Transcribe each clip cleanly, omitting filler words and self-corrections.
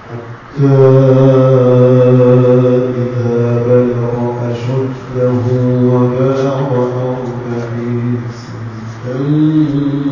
حتى إذا بلغ أشده وبلغ 40 سنة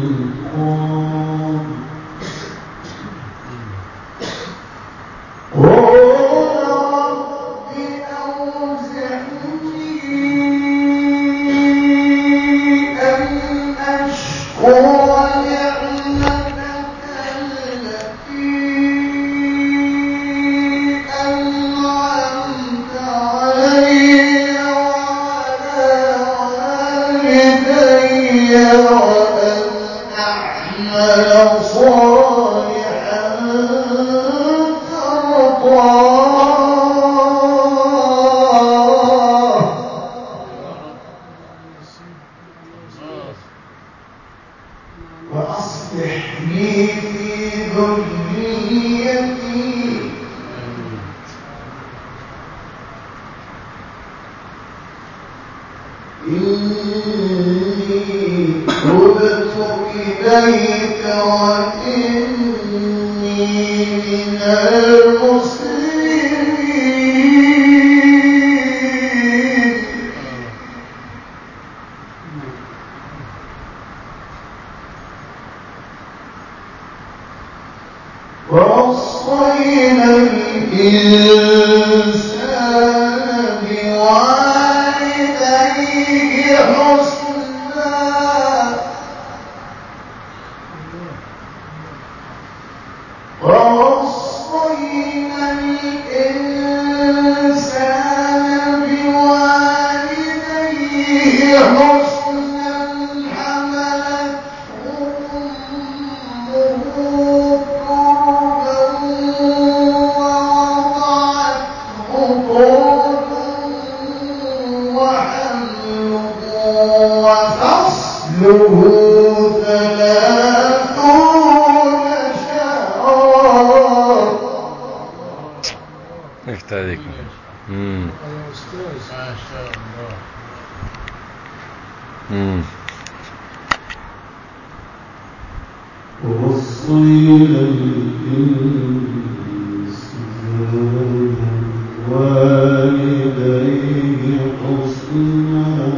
ووصينا الإنسان بوالديه حسنا ووصينا الإنسان بوالديه حسنا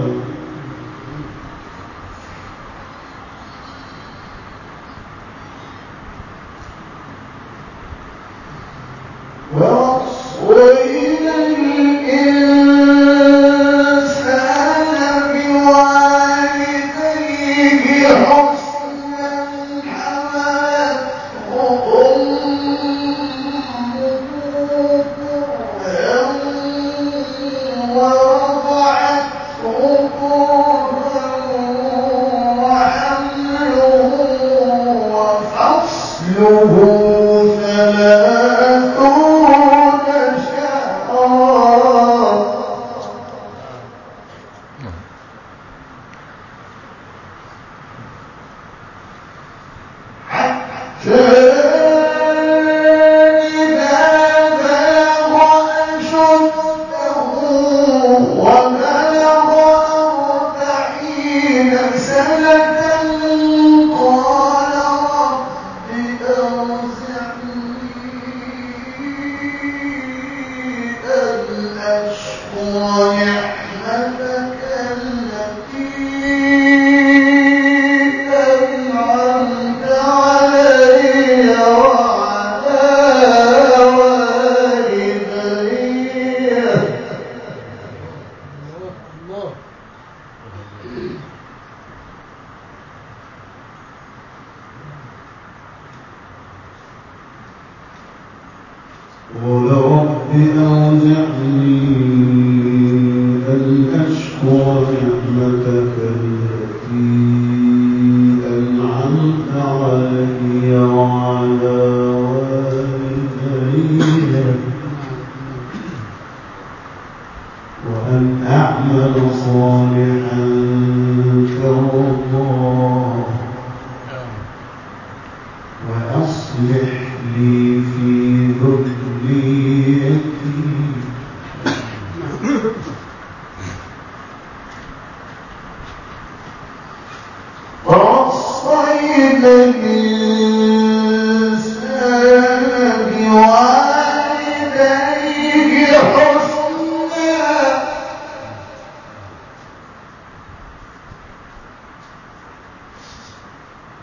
ووصينا الإنسان بوالديه حسنا حملته أمه كرها ووضعته كرها وحمله وفصله 30 شهرا حتى إذا بلغ أشده وبلغ 40 سنة قال رب أوزعني أن أشكر نعمتك التي أنعمت علي وعلى والدي قال رب أوزعني أن أشكر نعمتك التي أنعمت علي وعلى والدي وأن أعمل صالحا ترضاه وأصلح لي في ذريتي ووصينا الإنسان بوالديه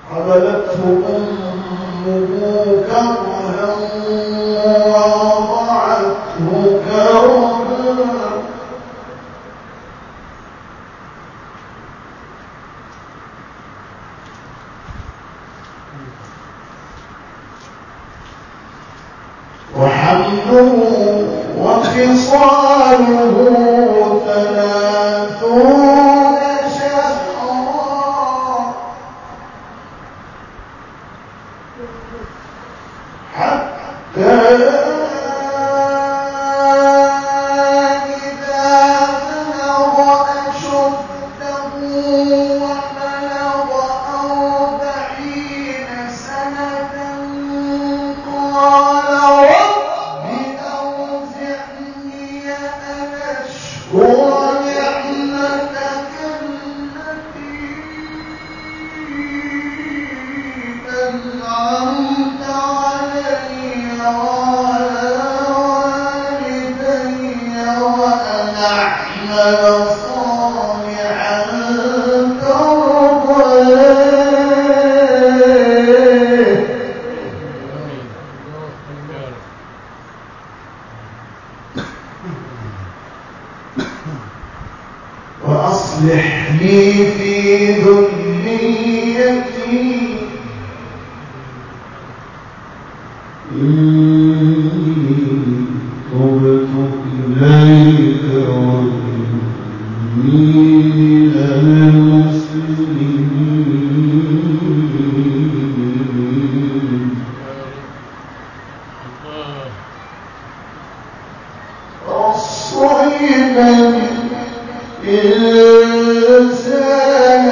حملته أمه كرها ووضعته كرها وحمله وفصاله 30 شهرا حتى إذا بلغ أشده وبلغ 40 سنة قال رب أوزعني أن أشكر نعمتك التي أنعمت علي وعلى والدي وأن أعمل صالحا ترضيه وأصلح لي في ذريتي إني تبت إليك وإني من المسلمين وصينا الإنسان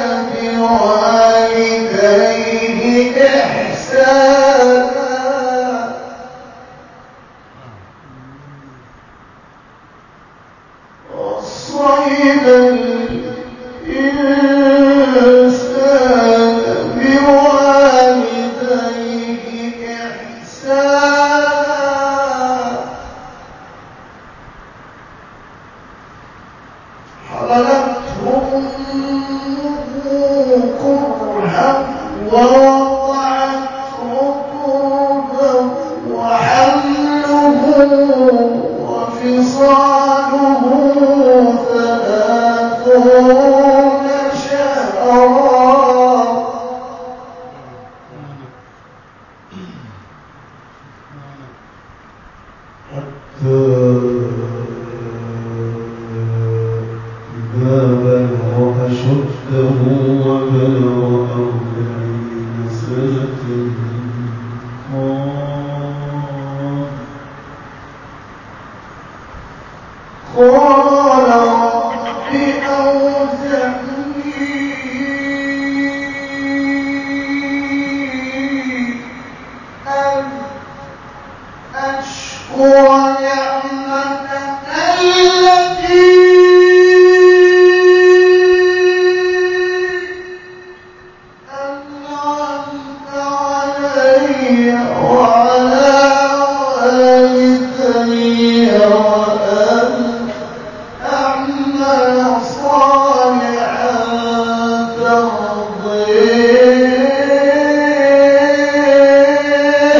بوالديه إحسانا وصينا الإنسان بوالديه إحسانا حملته أمه كرها ووضعته كرها وحمله وفصاله 30 شهرا حتى إذا بلغ أشده وبلغ 40 سنة قال رب أوزعني أن أشكر نعمتك التي أنعمت علي وعلى والدي وأن أعمل صالحا ترضيه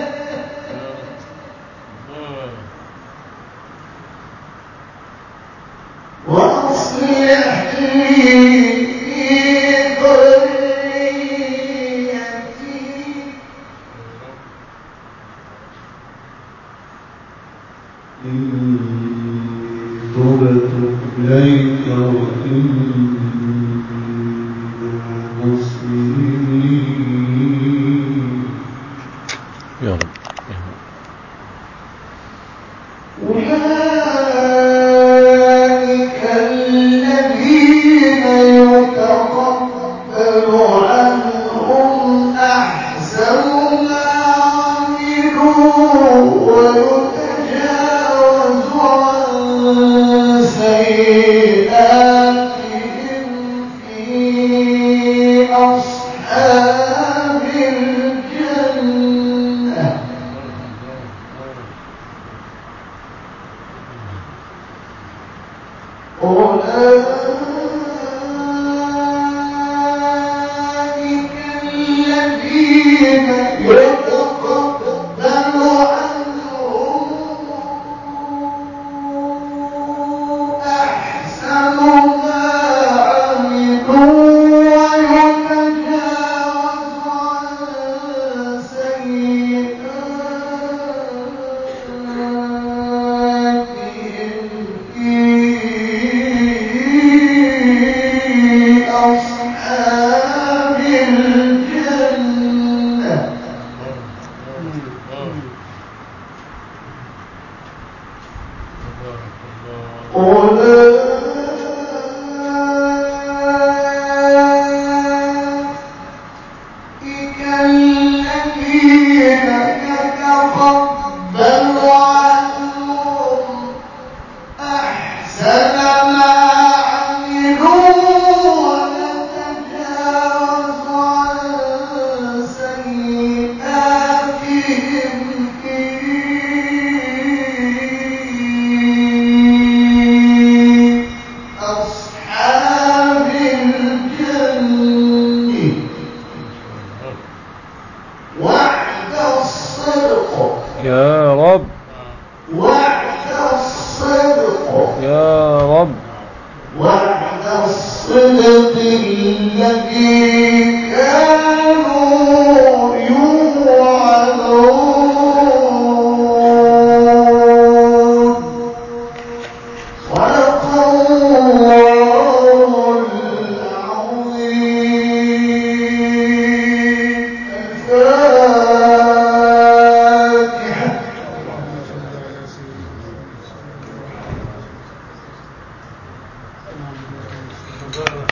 وأصلح لي في ذريتي إني تبت إليك وإني من المسلمين يا رب. أولئك الذين يتقبل عنهم أحسن ما عملوا ويتجاوز عن سيئاتهم في أصحاب الجنة أولئك الذين نتقبل عنهم أحسن ما عملوا ونتجاوز عن سيئاتهم في أصحاب الجنة وعد الصدق يا رب وعد الصدق يا رب وعد الصدق الذي